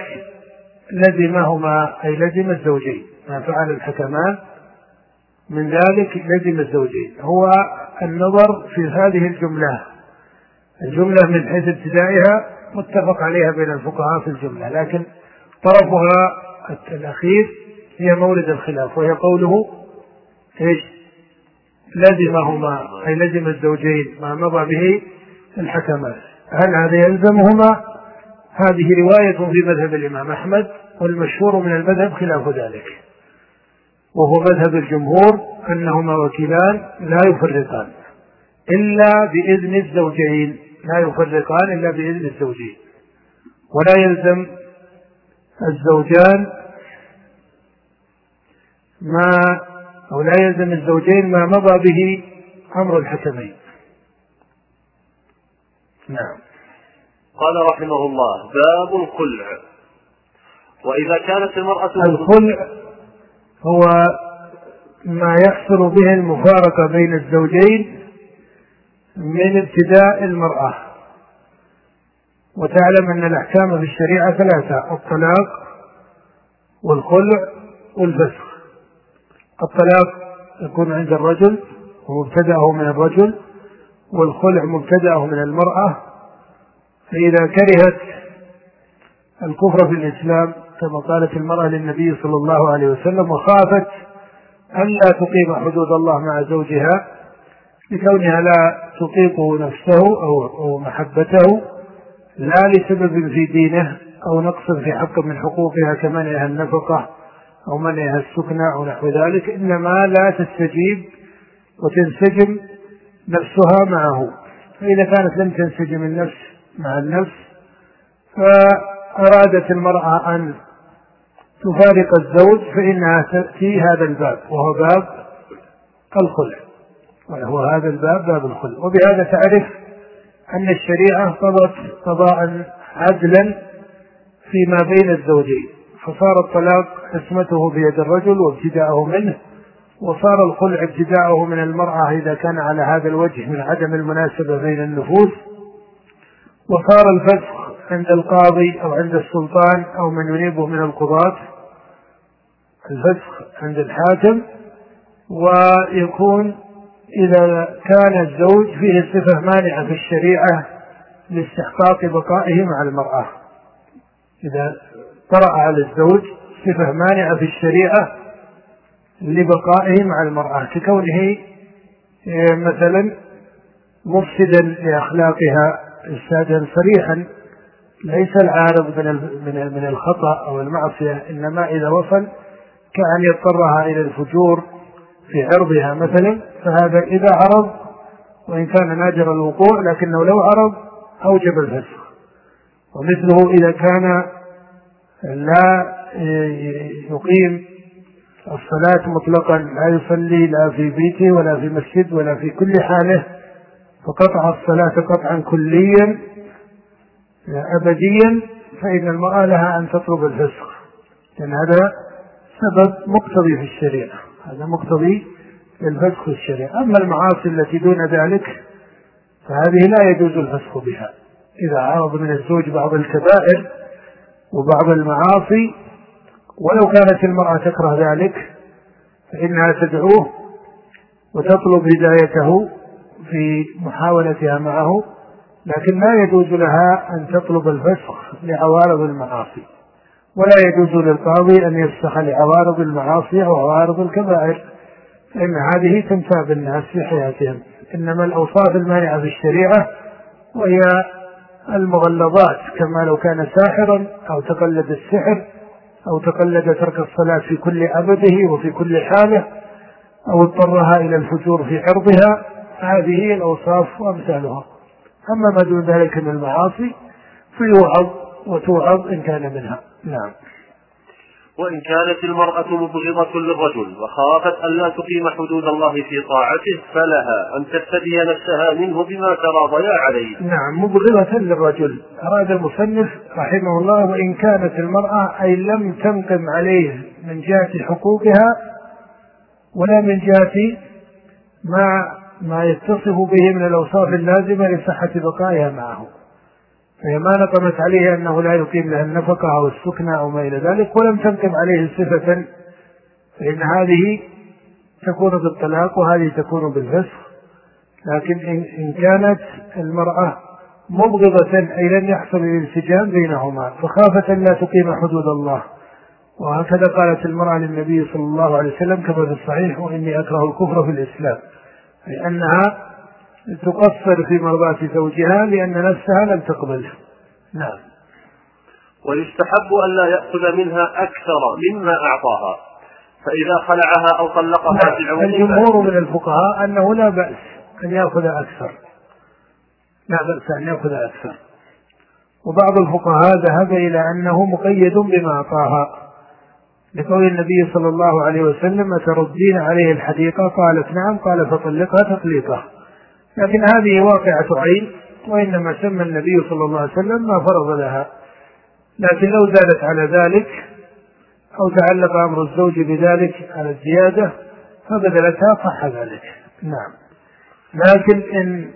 لزمهما أي لزم الزوجين. ما فعل الحكمان من ذلك لزم الزوجين. هو النظر في هذه الجملة، الجملة من حيث ابتدائها متفق عليها بين الفقهاء في الجملة، لكن طرفها الأخير هي مورد الخلاف، وهي قوله إيش؟ لزمهما أي لزم الزوجين ما مضى به الحكمان. هل هذا يلزمهما؟ هذه رواية في مذهب الإمام أحمد، والمشهور من المذهب خلاف ذلك، وهو مذهب الجمهور أنهما وكيلان لا يفرقان إلا بإذن الزوجين، لا يفرقان إلا بإذن الزوجين، ولا يلزم الزوجان ما أو لا يلزم الزوجين ما مضى به أمر الحكمين. نعم. قال رحمه الله باب الخلع. وإذا كانت المرأة الخلع هو ما يحصل به المفارقة بين الزوجين من ابتداء المرأة، وتعلم أن الأحكام في الشريعة ثلاثة: الطلاق والخلع والفسخ. الطلاق يكون عند الرجل ومبتدأه من الرجل، والخلع مبتدأه من المرأة، فإذا كرهت الكفر في الإسلام كما قالت المرأة للنبي صلى الله عليه وسلم وخافت أن لا تقيم حدود الله مع زوجها لكونها لا تطيقه نفسه أو محبته، لا لسبب في دينه أو نقص في حق من حقوقها كمنعها النفقة أو منعها السكنى أو نحو ذلك، إنما لا تستجيب وتنسجم نفسها معه. فإذا كانت لم تنسجم النفس مع النفس فأرادت المرأة أن تفارق الزوج، فإنها تأتي هذا الباب وهو باب الخلع، وهو هذا الباب باب الخلع. وبهذا تعرف أن الشريعة قضت قضاء عدلا فيما بين الزوجين، فصار الطلاق قسمته بيد الرجل وابتداءه منه، وصار الخلع ابتداءه من المرأة إذا كان على هذا الوجه من عدم المناسبة بين النفوس، وصار الفسخ عند القاضي أو عند السلطان أو من ينيبه من القضاة، الفسخ عند الحاكم. ويكون إذا كان الزوج فيه صفة مانعة في الشريعة لاستحقاق بقائه مع المرأة، إذا طرأ على الزوج صفة مانعة في الشريعة لبقائه مع المرأة، ككونه مثلا مفسدا لأخلاقها إفسادا صريحا، ليس العارض من من الخطأ أو المعصية، إنما إذا وصل كأن يضطرها إلى الفجور في عرضها مثلا، فهذا إذا عرض وإن كان نادر الوقوع لكنه لو عرض أوجب الفسخ. ومثله إذا كان لا يقيم الصلاة مطلقا، لا يصلي لا في بيته ولا في مسجد ولا في كل حاله، فقطع الصلاة قطعا كليا أبديا، فإن المرأة لها أن تطلب الفسخ، لأن هذا سبب مقتضي في الشريعة، هذا مقتضي للفسخ في الشريعة. أما المعاصي التي دون ذلك فهذه لا يجوز الفسخ بها. إذا عرض من الزوج بعض الكبائر وبعض المعاصي ولو كانت المرأة تكره ذلك فإنها تدعوه وتطلب هدايته في محاولتها معه، لكن لا يجوز لها أن تطلب الفسخ لعوارض المعاصي، ولا يجوز للقاضي أن يفسخ لعوارض المعاصي أو عوارض الكبائر، فإن هذه تنفع بالناس في حياتهم. إنما الأوصاف المانعة في الشريعة وهي المغلظات، كما لو كان ساحرا أو تقلد السحر أو تقلد ترك الصلاة في كل عبده وفي كل حاله أو اضطرها إلى الفجور في عرضها، هذه الأوصاف وأمثالها. أما ما دون ذلك من المعاصي فيوعظ وتوعظ إن كان منها. نعم. وإن كانت المرأة مبغضة للرجل وخافت أن لا تقيم حدود الله في طاعته فلها أن تفتدي نفسها منه بما تراضيا عليه. نعم، مبغضة للرجل، أراد المصنف رحمه الله وإن كانت المرأة أي لم تنقم عليه من جهة حقوقها ولا من جهة ما ما يتصف به من الأوصاف اللازمة لصحة بقائها معه، فهي ما نقمت عليه أنه لا يقيم لها النفقة أو السكنة أو ما إلى ذلك، ولم تنقم عليه صفة، فإن هذه تكون بالطلاق وهذه تكون بالفسخ. لكن إن كانت المرأة مبغضة أي لن يحصل الانسجام بينهما فخافت أن لا تقيم حدود الله، وهكذا قالت المرأة للنبي صلى الله عليه وسلم كما في الصحيح: وإني أكره الكفر في الإسلام، أي أنها تقصر في مرضاة زوجها لأن نفسها لم تقبله. نعم. ويستحب أن لا يأخذ منها أكثر مما أعطاها، فإذا خلعها أو طلقها في العموم. الجمهور من الفقهاء أنه لا بأس أن يأخذ أكثر، لا بأس أن يأخذ أكثر، وبعض الفقهاء ذهب إلى أنه مقيد بما أعطاها، لقول النبي صلى الله عليه وسلم: أتردين عليه الحديقة؟ قالت: نعم. قال: فطلقها تطليقه. لكن هذه واقعة عين، وإنما سمى النبي صلى الله عليه وسلم ما فرض لها، لكن لو زادت على ذلك أو تعلق أمر الزوج بذلك على الزيادة فبدلتها صح ذلك. نعم. لكن إن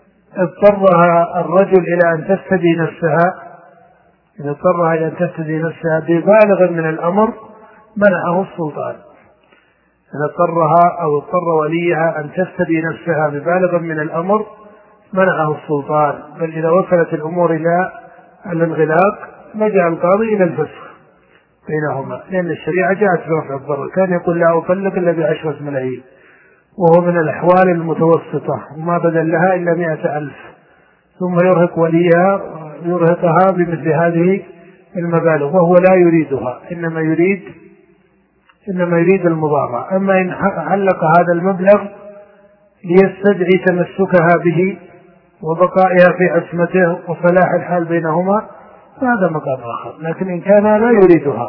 اضطرها الرجل إلى أن تفتدي نفسها إن اضطرها إلى أن تفتدي نفسها ببالغ من الأمر منعه السلطان. إن اضطرها أو اضطر وليها أن تفتدي نفسها ببالغ من الأمر منعه السلطان، بل إذا وصلت الأمور إلى الانغلاق لجأ القاضي إلى الفسخ بينهما، لأن الشريعة جاءت برفع الضرر. كان يقول: لا أطلق إلا بعشرة ملايين، وهو من الأحوال المتوسطة، وما بدل لها إلا مئة ألف، ثم يرهق وليها يرهقها بمثل هذه المبالغ وهو لا يريدها، إنما يريد إنما يريد المضارة. أما إن علق هذا المبلغ ليستدعي تمسكها به وبقائها في عصمته وصلاح الحال بينهما فهذا مقام آخر. لكن إن كان لا يريدها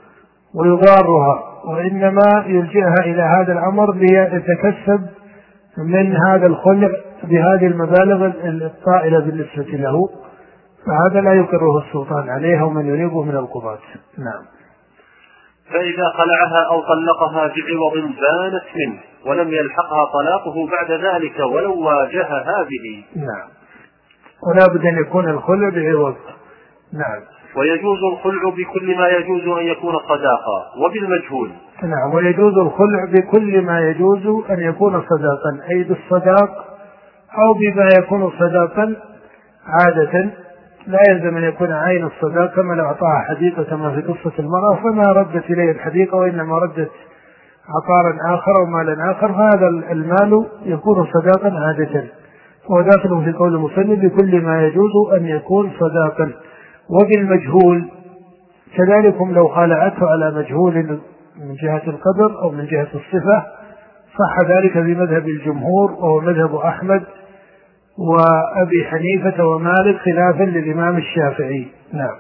ويضارها وإنما يلجئها إلى هذا الأمر ليتكسب من هذا الخلع بهذه المبالغ الطائلة بالنسبة له، فهذا لا يقره السلطان عليها ومن يريده من القضاة. نعم. فإذا خلعها أو طلقها بعوض بانت منه ولم يلحقها طلاقه بعد ذلك ولو واجهها به. نعم. ولا بد أن يكون الخلع بعوض، نعم. ويجوز الخلع بكل ما يجوز أن يكون صداقا وبالمجهول. نعم. ويجوز الخلع بكل ما يجوز أن يكون صداقا، أي بالصداق أو بما يكون صداقا عادة، لا يلزم أن يكون عين الصداق، كما لو أعطاها حديقة كما في قصة المرأة فما ردت إليه الحديقة وإنما ردت عطارا آخر أو مالا آخر، فهذا المال يكون صداقا عادة، وهو داخل في قول المصنف بكل ما يجوز أن يكون صداقا. وبالمجهول كذلكم لو خالعته على مجهول من جهة القدر أو من جهة الصفة صح ذلك بمذهب الجمهور وهو مذهب أحمد وأبي حنيفة ومالك خلافا للإمام الشافعي. نعم.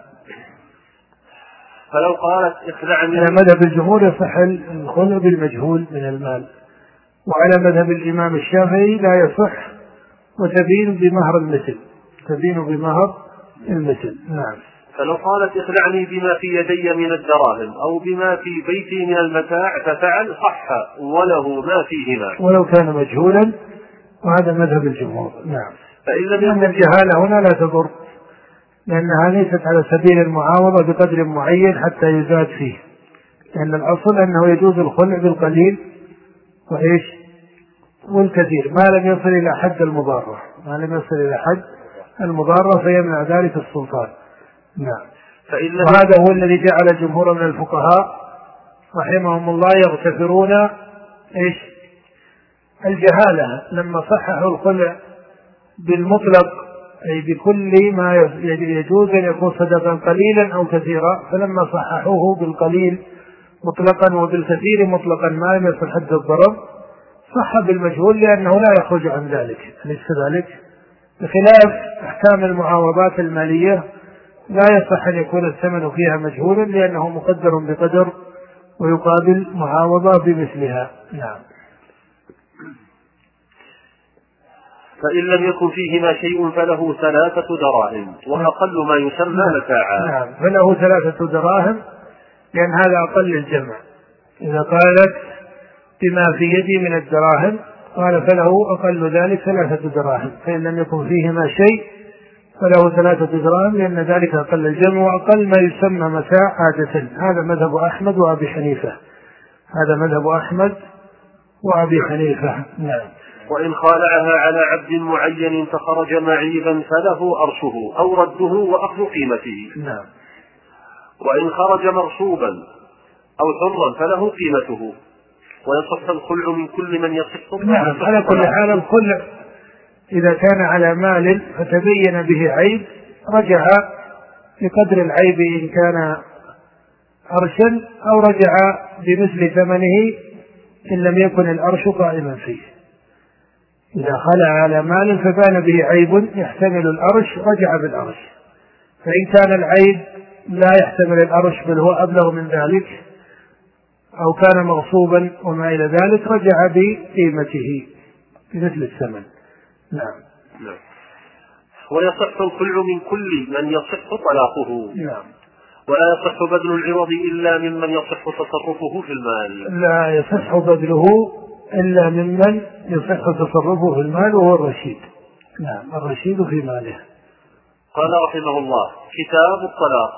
فلو قالت اخلعني، على مذهب الجمهور يصح الخلع بالمجهول من المال، وعلى مذهب الإمام الشافعي لا يصح وتبين بمهر المثل، تبين بمهر المثل. نعم. فلو قالت اخلعني بما في يدي من الدراهم أو بما في بيتي من المتاع ففعل صح وله ما فيهما ولو كان مجهولا، وهذا مذهب الجمهور. نعم. فإن لم يكن الجهالة هنا لا تضر، لأنها ليست على سبيل المعاوضة بقدر معين حتى يزاد فيه، لأن الأصل أنه يجوز الخلع بالقليل وإيش والكثير ما لم يصل إلى حد المضارة، ما لم يصل إلى حد المضارة فيمنع ذلك السلطان. نعم. وهذا هو الذي جعل جمهور من الفقهاء رحمهم الله يغتفرون إيش الجهالة لما صححوا الخلع بالمطلق، أي بكل ما يجوز أن يكون صدقا قليلا أو كثيرا، فلما صححوه بالقليل مطلقا وبالكثير مطلقا ما لم يصل حد الضرر صح بالمجهول لأنه لا يخرج عن ذلك، أليس كذلك؟ بخلاف أحكام المعاوضات المالية لا يصح أن يكون الثمن فيها مجهولا لأنه مقدر بقدر ويقابل معاوضة بمثلها. نعم. فإن لم يكن فيهما شيء فله ثلاثة دراهم وأقل ما يسمى متاعا. نعم. فله ثلاثة دراهم لأن هذا أقل الجمع. إذا قالت بما في يدي من الدراهم قال فله أقل ذلك ثلاثة دراهم، فإن لم يكن فيهما شيء فله ثلاثة دراهم لأن ذلك أقل الجمع وأقل ما يسمى متاع عادة. هذا مذهب أحمد وأبي حنيفة، هذا مذهب أحمد وأبي حنيفة. نعم. وإن خالعها على عبد معين فخرج معيبا فله أرشه أو رده وأخذ قيمته. نعم. وإن خرج مغصوبا أو حرا فله قيمته، ويصح الخلع من كل من يصح. نعم. على كل حال الخلع إذا كان على مال فتبين به عيب رجع بقدر العيب إن كان أرشا أو رجع بمثل ثمنه إن لم يكن الأرش قائما فيه. إذا خلع على مال فبان به عيب يحتمل الأرش رجع بالأرش، فإن كان العيب لا يحتمل الأرش بل هو أبلغ من ذلك أو كان مغصوبا وما إلى ذلك رجع بقيمته بمثل الثمن. نعم. نعم. ويصح الخلع من كل من يصح طلاقه. نعم. ولا يصح بذل العوض إلا ممن يصح تصرفه في المال. لا يصح بذله إلا ممن يصح تصرفه في المال وهو الرشيد. نعم. الرشيد في ماله. قال رحمه الله كتاب الطلاق.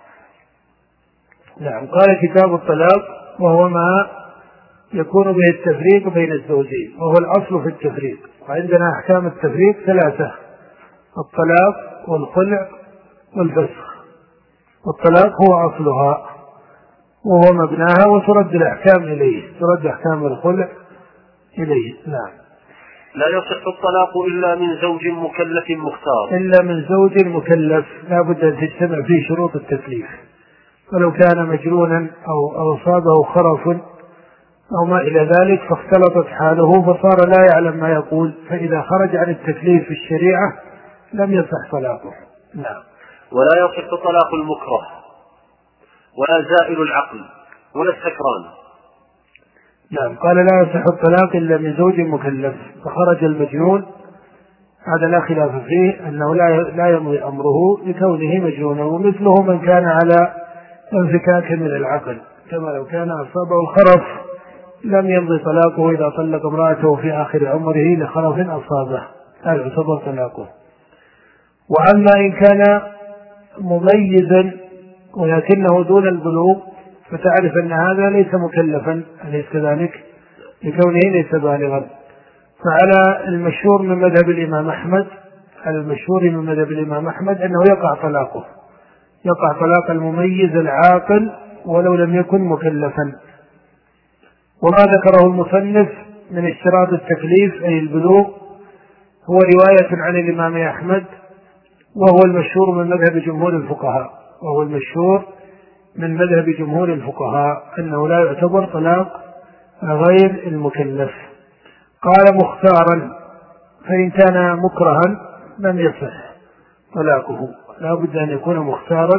نعم. قال كتاب الطلاق وهو ما يكون به التفريق بين الزوجين، وهو الأصل في التفريق، وعندنا أحكام التفريق ثلاثة: الطلاق والخلع والفسخ. والطلاق هو أصلها وهو مبناها وترد الأحكام إليه، ترد أحكام الخلع إليه. نعم. لا يصح الطلاق إلا من زوج مكلف مختار. إلا من زوج مكلف لا بد أن تجتمع فيه شروط التكليف، ولو كان مجنونا أو أو أصابه خرف أو ما إلى ذلك فاختلطت حاله فصار لا يعلم ما يقول، فإذا خرج عن التكليف في الشريعة لم يصح طلاقه. نعم. ولا يصح طلاق المكره ولا زائل العقل ولا السكران. نعم. قال لا يصح الطلاق إلا من زوج مكلف، فخرج المجنون هذا لا خلاف فيه أنه لا لا يمضي أمره لكونه مجنونا، ومثله من كان على انفكاك من العقل، كما لو كان أصابه الخرف لم يمضي طلاقه إذا طلق امرأته في آخر عمره لخرف أصابه، هذا يعتبر طلاقه. وأما إن كان مميزا ولكنه دون البلوغ فتعرف أن هذا ليس مكلفا، أليس كذلك؟ لكونه ليس بالغا. فعلى المشهور من مذهب الإمام أحمد المشهور من مذهب الإمام أحمد أنه يقع طلاقه، يقع طلاق المميز العاقل ولو لم يكن مكلفا. وما ذكره المصنف من اشتراط التكليف أي البلوغ هو رواية عن الإمام أحمد، وهو المشهور من مذهب جمهور الفقهاء وهو المشهور من مذهب جمهور الفقهاء أنه لا يعتبر طلاق غير المكلف. قال مختارا، فإن كان مكرها لم يصح طلاقه، لا بد أن يكون مختارا،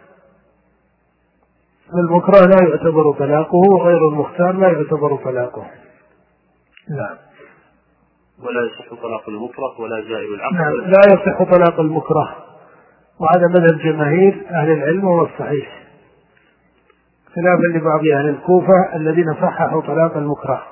المكره لا يعتبر طلاقه وغير المختار لا يعتبر طلاقه. نعم. ولا يصح طلاق المكره ولا زائل العقل. نعم، لا يصح طلاق المكره، وهذا مذهب جماهير أهل العلم وهو الصحيح، خلافا لبعض أهل الكوفة الذين صححوا طلاق المكره،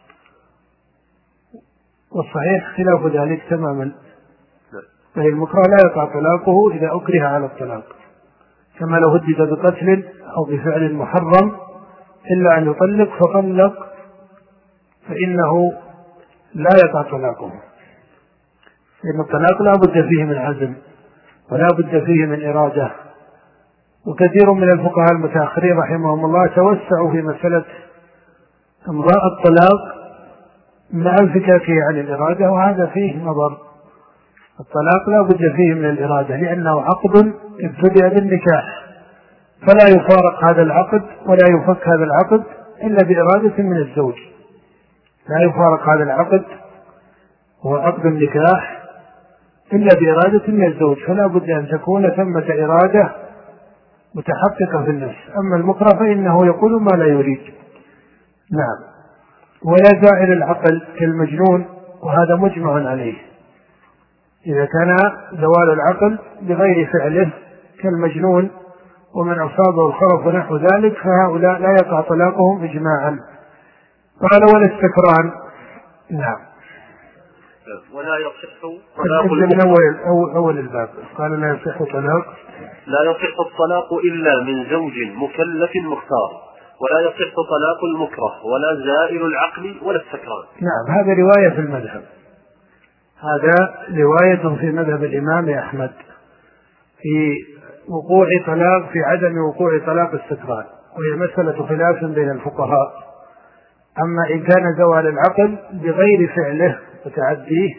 والصحيح خلاف ذلك تماما. فهي المكره لا يقع طلاقه إذا أكره على الطلاق، كما لو هدد بقتل أو بفعل محرم إلا أن يطلق فطلق فإنه لا يقع طلاقه، لأن الطلاق لا بد فيه من عزم ولا بد فيه من إرادة. وكثير من الفقهاء المتأخرين رحمهم الله توسعوا في مسألة إمضاء الطلاق مع انفكاكه عن الإرادة، وهذا فيه نظر. الطلاق لا بد فيه من الإرادة لأنه عقد ابتدأ بالنكاح، فلا يفارق هذا العقد ولا يفك هذا العقد إلا بإرادة من الزوج، لا يفارق هذا العقد هو عقد النكاح إلا بإرادة من الزوج، فلا بد أن تكون ثمة إرادة متحققة في النفس. أما المكره فإنه يقول ما لا يريد. نعم. ولا زائل العقل كالمجنون، وهذا مجمع عليه، إذا كان زوال العقل بغير فعله كالمجنون ومن أصابه الخرف ونحو ذلك فهؤلاء لا يقع طلاقهم إجماعا. قال ولا السكران. نعم. ولا يصح طلاق من أول, أول, أول الباب. قال لا يصح طلاق لا يصح الطلاق إلا من زوج مكلف مختار، ولا يصح طلاق المكره ولا زائل العقل ولا السكران. نعم، هذا رواية في المذهب، هذا رواية في مذهب الإمام أحمد في وقوع طلاق في عدم وقوع طلاق السكران، وهي مسألة خلاف بين الفقهاء. أما إن كان زوال العقل بغير فعله وتعديه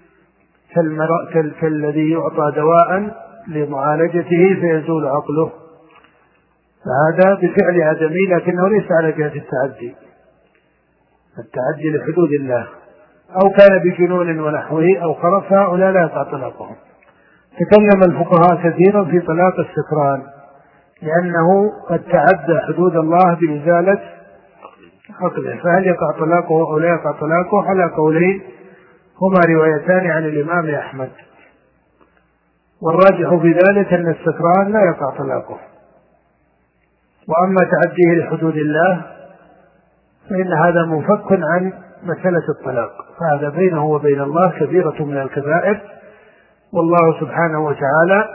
كالذي يعطى دواء لمعالجته فيزول عقله، فهذا بفعل عدمي لكنه ليس على جهة التعدي التعدي لحدود الله، أو كان بجنون ونحوه أو خرف، هؤلاء لا يقع طلاقهم. تكلم الفقهاء كثيرا في طلاق السكران لأنه قد تعدى حدود الله بإزالة عقله، فهل يقع طلاقه أو لا يقع طلاقه؟ على قولين هما روايتان عن الإمام أحمد، والراجح في ذلك أن السكران لا يقع طلاقه. وأما تعديه لحدود الله فإن هذا منفك عن مسألة الطلاق، فهذا بينه وبين الله كبيرة من الكبائر، والله سبحانه وتعالى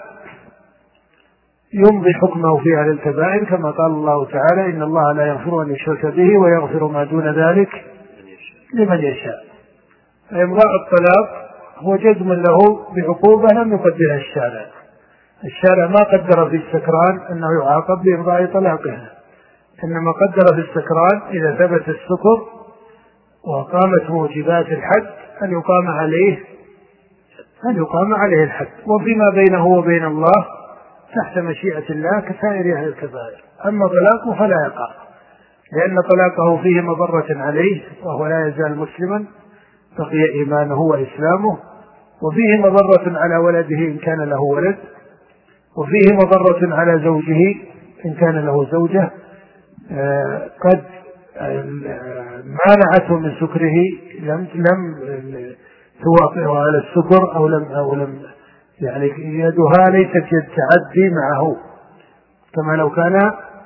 يمضي حكمه في أهل الكبائر كما قال الله تعالى إن الله لا يغفر أن يشرك به ويغفر ما دون ذلك لمن يشاء. فإمضاء الطلاق هو جزم له بعقوبة لم يقدرها الشارع. الشارع ما قدر في السكران أنه يعاقب بإمضاء طلاقه، إنما قدر في السكران إذا ثبت السكر وقامت موجبات الحد أن يقام عليه أن يقام عليه الحد، وفيما بينه وبين الله تحت مشيئة الله كسائر أهل الكبائر. أما طلاقه فلا يقع، لأن طلاقه فيه مضرة عليه وهو لا يزال مسلما بقي إيمانه وإسلامه، وفيه مضرة على ولده إن كان له ولد، وفيه مضرة على زوجه إن كان له زوجة قد مانعته من سكره لم لم توافقه على السكر أو لم أو لم يعني يدها ليست يد تعدي معه، كما لو كان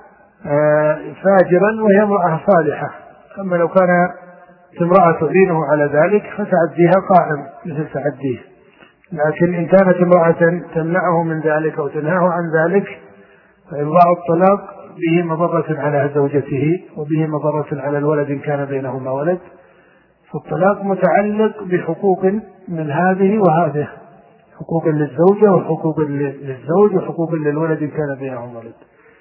فاجرا وهي امرأة صالحة. أما لو كان امرأة تعينه على ذلك فتعديها قائم مثل تعديه، لكن إن كانت امرأة تمنعه من ذلك أو تنهاه عن ذلك فإمضاء الطلاق به مضرة على زوجته وبه مضرة على الولد إن كان بينهما ولد. فالطلاق متعلق بحقوق من هذه وهذه، حقوق للزوجة وحقوق للزوج وحقوق للولد إن كان بينهم ولد.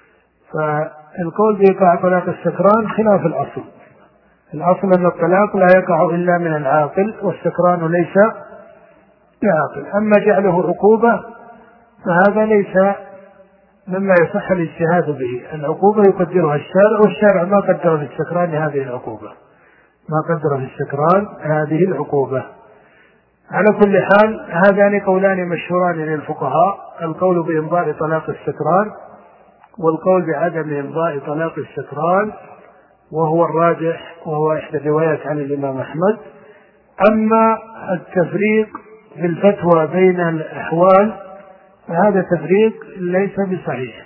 فالقول بإيقاع طلاق السكران خلاف الأصل. الأصل أن الطلاق لا يقع إلا من العاقل والسكران ليس بعاقل. أما جعله عقوبة فهذا ليس مما يصح الاجتهاد به. العقوبة يقدرها الشارع، والشارع ما قدر في السكران هذه العقوبة، ما قدر في السكران هذه العقوبة. على كل حال هذان قولان مشهوران للفقهاء: القول بإمضاء طلاق السكران والقول بعدم إمضاء طلاق السكران، وهو الراجح وهو إحدى الروايات عن الإمام أحمد. أما التفريق في الفتوى بين الأحوال فهذا تفريق ليس بصحيح،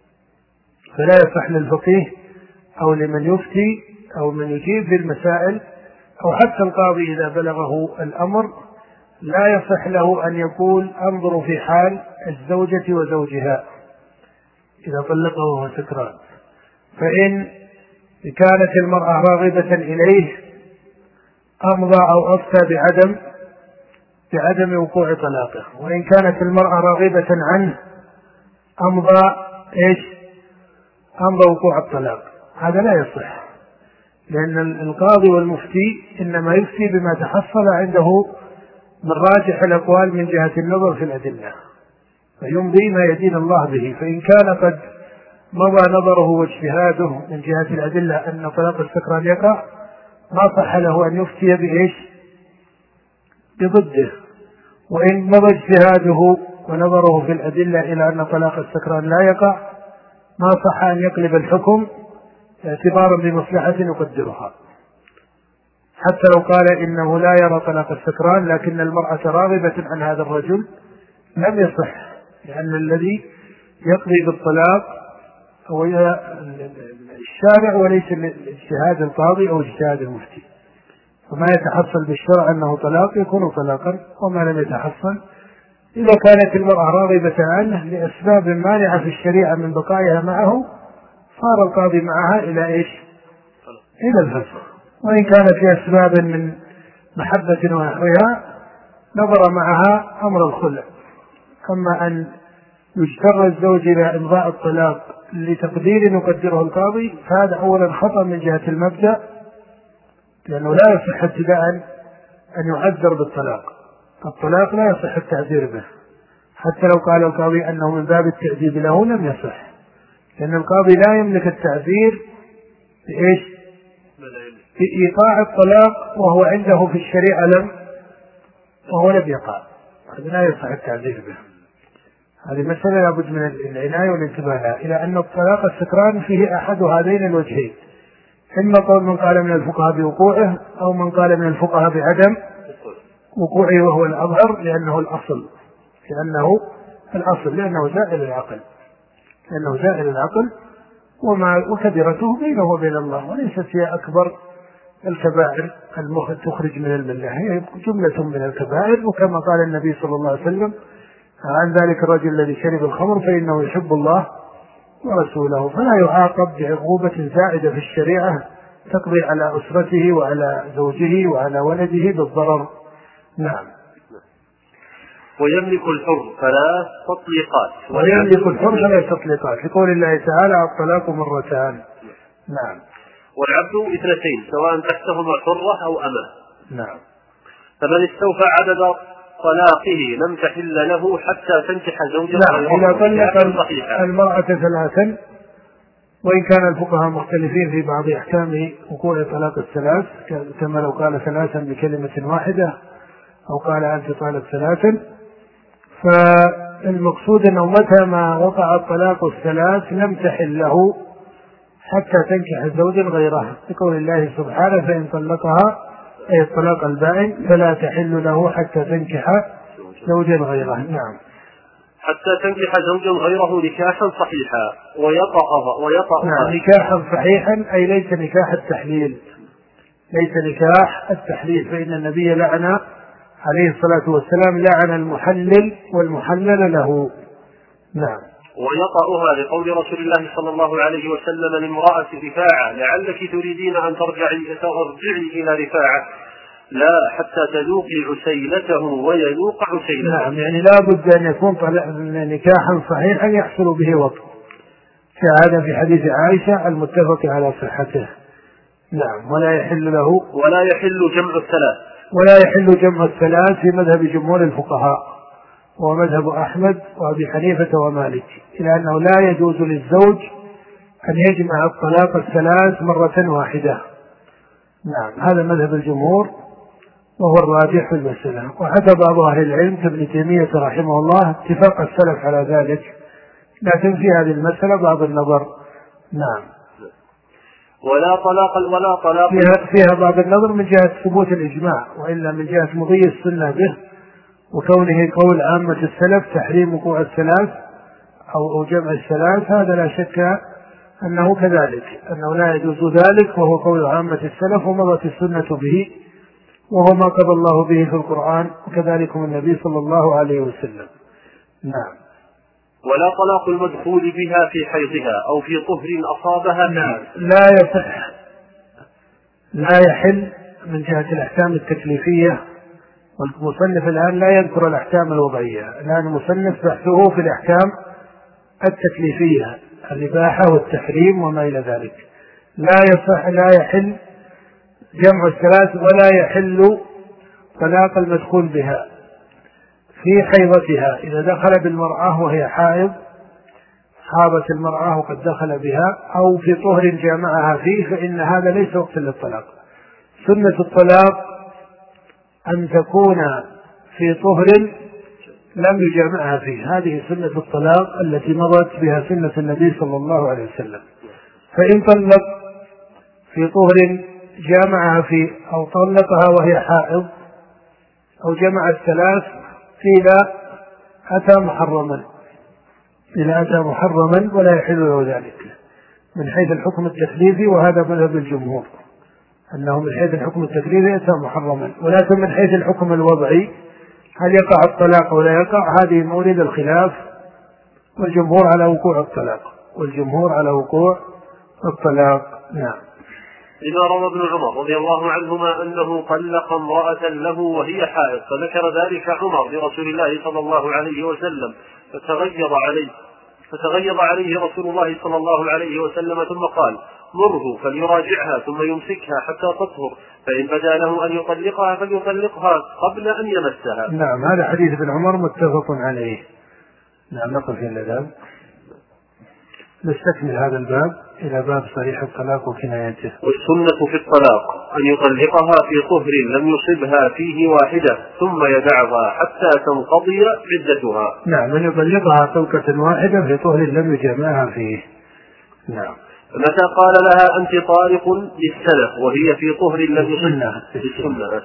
فلا يصح للفقيه أو لمن يفتي أو من يجيب في المسائل أو حتى القاضي إذا بلغه الأمر لا يصح له أن يقول انظروا في حال الزوجة وزوجها إذا طلقه وهو سكران، فإن كانت المرأة راغبة إليه أمضى أو أفتى بعدم بعدم وقوع طلاقه، وإن كانت المرأة راغبة عنه أمضى إيش أمضى وقوع الطلاق. هذا لا يصح، لأن القاضي والمفتي إنما يفتي بما تحصل عنده من راجح الأقوال من جهة النظر في الأدلة، فيمضي ما يدين الله به. فإن كان قد مضى نظره واجتهاده من جهة الأدلة أن طلاق السكران يقع، ما صح له أن يفتي بإيش بضده. وإن مضى اجتهاده ونظره في الأدلة إلى أن طلاق السكران لا يقع، ما صح أن يقلب الحكم اعتبارا بمصلحة يقدرها، حتى لو قال إنه لا يرى طلاق السكران لكن المرأة راغبة عن هذا الرجل لم يصح، لأن الذي يقضي بالطلاق هو الشارع وليس اجتهاد القاضي أو اجتهاد المفتي. وما يتحصل بالشرع أنه طلاق يكون طلاقا، وما لم يتحصل إذا كانت المرأة راغبة عنه لأسباب مانعة في الشريعة من بقائها معه صار القاضي معها إلى إيش إلى الفسخ. وإن كانت لأسباب من محبة ونحوها نظر معها أمر الخلع. أما أن يجتر الزوج إلى إمضاء الطلاق لتقدير يقدره القاضي فهذا أولا خطأ من جهة المبدأ، لأنه لا يصح ابتداء أن يعذر بالطلاق. الطلاق لا يصح التعذير به، حتى لو قال القاضي أنه من باب التأديب له لم يصح، لأن القاضي لا يملك التعذير بإيش بإيقاع الطلاق وهو عنده في الشريعة لم وهو لم يقع. هذا لا يصح التعذير به. هذه مسألة لابد من العناية والانتباه إلى أن الطلاق السكران فيه أحد هذين الوجهين: إما قول من قال من الفقهاء بوقوعه، أو من قال من الفقهاء بعدم وقوعه، وهو الأظهر لأنه الأصل لأنه الأصل لأنه زائل العقل لأنه زائل العقل وما وكبيرته بينه وبين الله، وليست هي أكبر الكبائر تخرج من الملة، هي جملة من الكبائر. وكما قال النبي صلى الله عليه وسلم عن ذلك الرجل الذي شرب الخمر فإنه يحب الله ورسوله، فلا يعاقب بعقوبة زائدة في الشريعة تقضي على أسرته وعلى زوجه وعلى ولده بالضرر. نعم. ويملك الحر ثلاث تطليقات ويملك الحر ثلاث تطليقات لقول الله تعالى الطلاق مرتان. نعم. والعبد اثنتين سواء تحتهما حرة أو أمة. نعم. فمن استوفى عدد طلاقه لم تحل له حتى تنكح زوجها. نعم. إذا طلق المرأة ثلاثا، وإن كان الفقهاء مختلفين في بعض أحكام وقوع طلاق الثلاث، كما لو قال ثلاثا بكلمة واحدة أو قال أنت طالق ثلاثا، فالمقصود أنه متى ما وقع الطلاق الثلاث لم تحل له حتى تنكح زوجا غيرها، لقول الله سبحانه فإن طلقها أي الطلاق البائن فلا تحل له حتى تنكح زوجا غيره. نعم. حتى تنكح زوجا غيره نكاحا صحيحا ويطأ ويطأ نعم. نكاحا صحيحا أي ليس نكاح التحليل ليس نكاح التحليل فإن النبي لعن عليه الصلاة والسلام لعن المحلل والمحلل له. نعم. ويطأها لقول رسول الله صلى الله عليه وسلم لامرأة رفاعة لعلك تريدين أن ترجعي, ترجعي إلى رفاعة لا حتى تذوقي عسيلته ويذوق عسيلته. نعم، يعني لا بد أن يكون نكاحا صحيحا يحصل به وطء، كهذا في حديث عائشة المتفق على صحته. نعم. ولا يحل له ولا يحل جمع الثلاث ولا يحل جمع الثلاث في مذهب جمهور الفقهاء ومذهب أحمد وأبي حنيفة ومالك، إلى أنه لا يجوز للزوج أن يجمع الطلاق الثلاث مرة واحدة. نعم، هذا مذهب الجمهور وهو الراجح في المسألة. وحتى بعض أهل العلم كابن تيمية رحمه الله اتفاق السلف على ذلك، لكن في هذه المسألة بعض النظر. نعم. ولا طلاق ولا طلاق فيها, فيها بعض النظر من جهة ثبوت الإجماع، وإلا من جهة مضي السنة به وكونه قول عامة السلف تحريم وقوع الثلاث أو جمع الثلاث، هذا لا شك أنه كذلك، أنه لا يجوز ذلك، وهو قول عامة السلف ومضت السنة به، وهو ما قضى الله به في القرآن وكذلك النبي صلى الله عليه وسلم. نعم. ولا طلاق المدخول بها في حيضها أو في طهر أصابها. نعم. لا يصح، لا يحل من جهة الأحكام التكليفية، والمصنف الآن لا يذكر الأحكام الوضعية، الآن المصنف بحثه في الأحكام التكليفية، الإباحة والتحريم وما إلى ذلك. لا يصح، لا يحل جمع الثلاث، ولا يحل طلاق المدخول بها في حيضتها. إذا دخل بالمرأة وهي حائض، حاضت المرأة وقد دخل بها، أو في طهر جامعها فيه، فإن هذا ليس وقت للطلاق. سنة الطلاق أن تكون في طهر لم يجامعها فيه، هذه سنة الطلاق التي مضت بها سنة النبي صلى الله عليه وسلم. فإن طلق في طهر جامعها فيه، أو طلقها وهي حائض، أو جمع الثلاث، قيل أتى محرما، قيل أتى محرما ولا يحل له ذلك من حيث الحكم التكليفي، وهذا مذهب الجمهور أنه من حيث الحكم التكليفي أتى محرما. ولكن من حيث الحكم الوضعي هل يقع الطلاق ولا يقع، هذه مورد الخلاف، والجمهور على وقوع الطلاق والجمهور على وقوع الطلاق. نعم. لما روى ابن عمر رضي الله عنهما أنه طلق امرأة له وهي حائض، فذكر ذلك عمر لرسول الله صلى الله عليه وسلم فتغيظ عليه فتغيظ عليه رسول الله صلى الله عليه وسلم، ثم قال: مره فليراجعها ثم يمسكها حتى تطهر، فإن بدا له أن يطلقها فليطلقها قبل أن يمسها. نعم، هذا حديث ابن عمر متفق عليه. نعم. نقف إلى الآن، نستكمل هذا الباب إلى باب صريح الطلاق وكنايته. والسنة في الطلاق أن يطلقها في طهر لم يصبها فيه واحدة ثم يدعها حتى تنقضي عدتها. نعم، أن يطلقها طلقة واحدة في طهر لم يجامعها فيه. نعم. فمتى قال لها أنت طالق للسنة وهي في طهر لم يصبها للسنة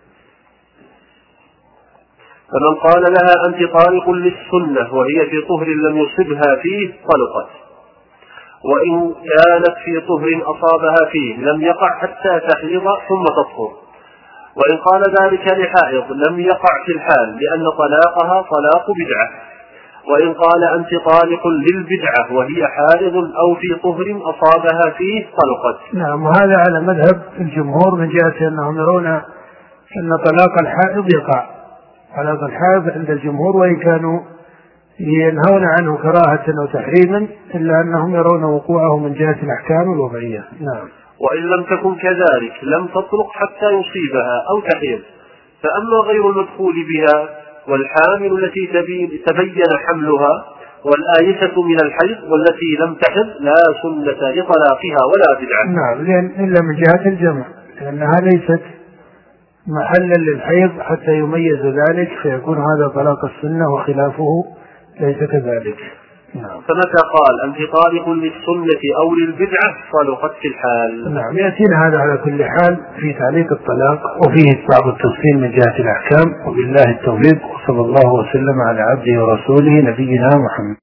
فمن قال لها أنت طالق للسنة وهي في طهر لم يصبها فيه طلقت، وإن كانت في طهر أصابها فيه لم يقع حتى تحيض ثم تطهر. وإن قال ذلك لحائض لم يقع في الحال، لأن طلاقها طلاق بدعة. وإن قال أنت طالق للبدعة وهي حائض أو في طهر أصابها فيه طلقت. نعم. وهذا على مذهب الجمهور من جهة أنهم يرون أن طلاق الحائض يقع. طلاق الحائض عند الجمهور وإن كانوا ينهون عنه كراهة أو تحريما، إلا أنهم يرون وقوعه من جهة الأحكام الوضعية. نعم. وإن لم تكن كذلك لم تطلق حتى يصيبها أو تحيض. فأما غير المدخول بها والحامل التي تبين حملها والآيسة من الحيض والتي لم تحض لا سنة لطلاقها ولا بدعة. نعم، لأن إلا من جهة الجمع، لأنها ليست محلا للحيض حتى يميز ذلك، فيكون هذا طلاق السنة وخلافه ليس كذلك. نعم. فمتى قال أنت طالق للسنة أو للبدعة طلقت في الحال. نعم. يأتينا هذا على كل حال في تعليق الطلاق، وفيه بعض التفصيل من جهة الأحكام. وبالله التوفيق، وصلى الله وسلم على عبده ورسوله نبينا محمد.